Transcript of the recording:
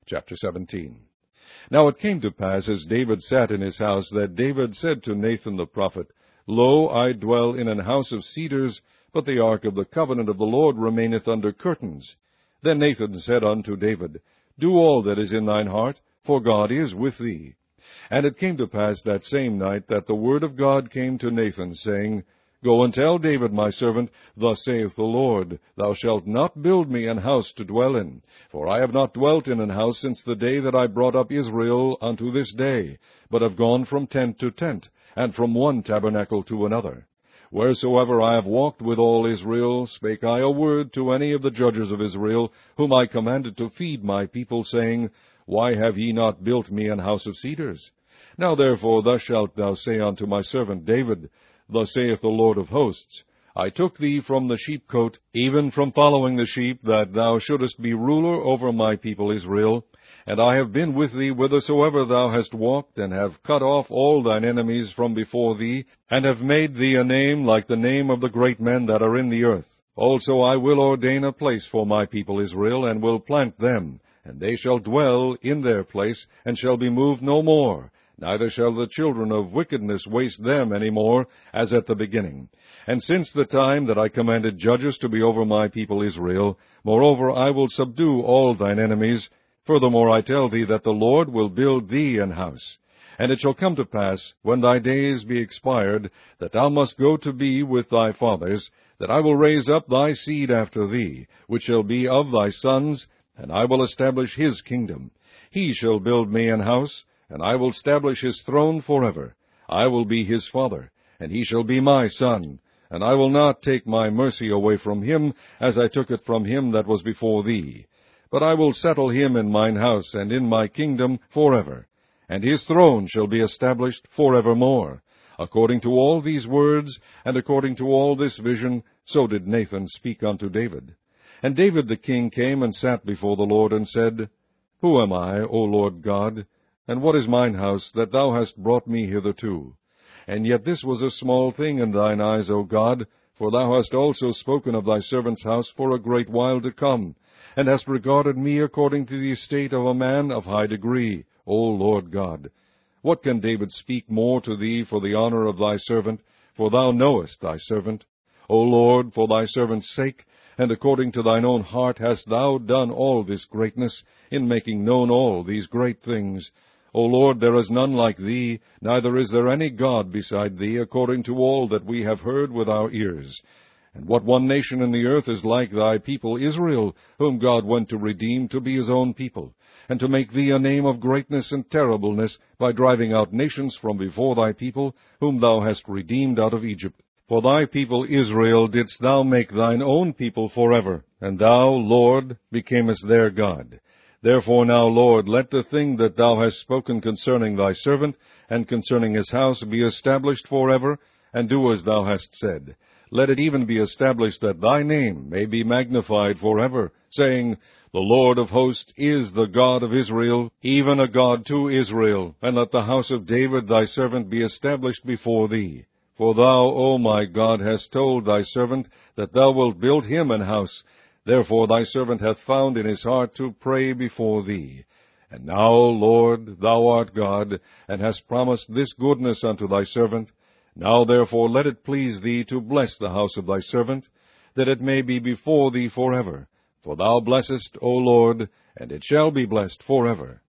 Chapter 17. Now it came to pass, as David sat in his house, that David said to Nathan the prophet, Lo, I dwell in an house of cedars, but the ark of the covenant of the Lord remaineth under curtains. Then Nathan said unto David, Do all that is in thine heart, for God is with thee. And it came to pass that same night that the word of God came to Nathan, saying, Go and tell David my servant, Thus saith the Lord, Thou shalt not build me an house to dwell in. For I have not dwelt in an house since the day that I brought up Israel unto this day, but have gone from tent to tent, and from one tabernacle to another. Wheresoever I have walked with all Israel, spake I a word to any of the judges of Israel, whom I commanded to feed my people, saying, Why have ye not built me an house of cedars? Now therefore thus shalt thou say unto my servant David, Thus saith the Lord of hosts, I took thee from the sheepcote, even from following the sheep, that thou shouldest be ruler over my people Israel. And I have been with thee whithersoever thou hast walked, and have cut off all thine enemies from before thee, and have made thee a name like the name of the great men that are in the earth. Also I will ordain a place for my people Israel, and will plant them, and they shall dwell in their place, and shall be moved no more. Neither shall the children of wickedness waste them any more, as at the beginning. And since the time that I commanded judges to be over my people Israel, moreover I will subdue all thine enemies. Furthermore I tell thee that the Lord will build thee an house. And it shall come to pass, when thy days be expired, that thou must go to be with thy fathers, that I will raise up thy seed after thee, which shall be of thy sons, and I will establish his kingdom. He shall build me an house, and I will establish his throne forever. I will be his father, and he shall be my son. And I will not take my mercy away from him, as I took it from him that was before thee. But I will settle him in mine house, and in my kingdom forever. And his throne shall be established forevermore. According to all these words, and according to all this vision, so did Nathan speak unto David. And David the king came and sat before the Lord, and said, Who am I, O Lord God? And what is mine house, that thou hast brought me hitherto? And yet this was a small thing in thine eyes, O God, for thou hast also spoken of thy servant's house for a great while to come, and hast regarded me according to the estate of a man of high degree, O Lord God. What can David speak more to thee for the honor of thy servant? For thou knowest thy servant. O Lord, for thy servant's sake, and according to thine own heart hast thou done all this greatness, in making known all these great things. O Lord, there is none like thee, neither is there any God beside thee, according to all that we have heard with our ears. And what one nation in the earth is like thy people Israel, whom God went to redeem to be his own people, and to make thee a name of greatness and terribleness, by driving out nations from before thy people, whom thou hast redeemed out of Egypt. For thy people Israel didst thou make thine own people forever, and thou, Lord, becamest their God. Therefore now, Lord, let the thing that thou hast spoken concerning thy servant, and concerning his house, be established forever, and do as thou hast said. Let it even be established that thy name may be magnified forever, saying, The Lord of hosts is the God of Israel, even a God to Israel. And let the house of David thy servant be established before thee. For thou, O my God, hast told thy servant that thou wilt build him an house. Therefore thy servant hath found in his heart to pray before thee. And now, Lord, thou art God, and hast promised this goodness unto thy servant. Now therefore let it please thee to bless the house of thy servant, that it may be before thee forever. For thou blessest, O Lord, and it shall be blessed forever.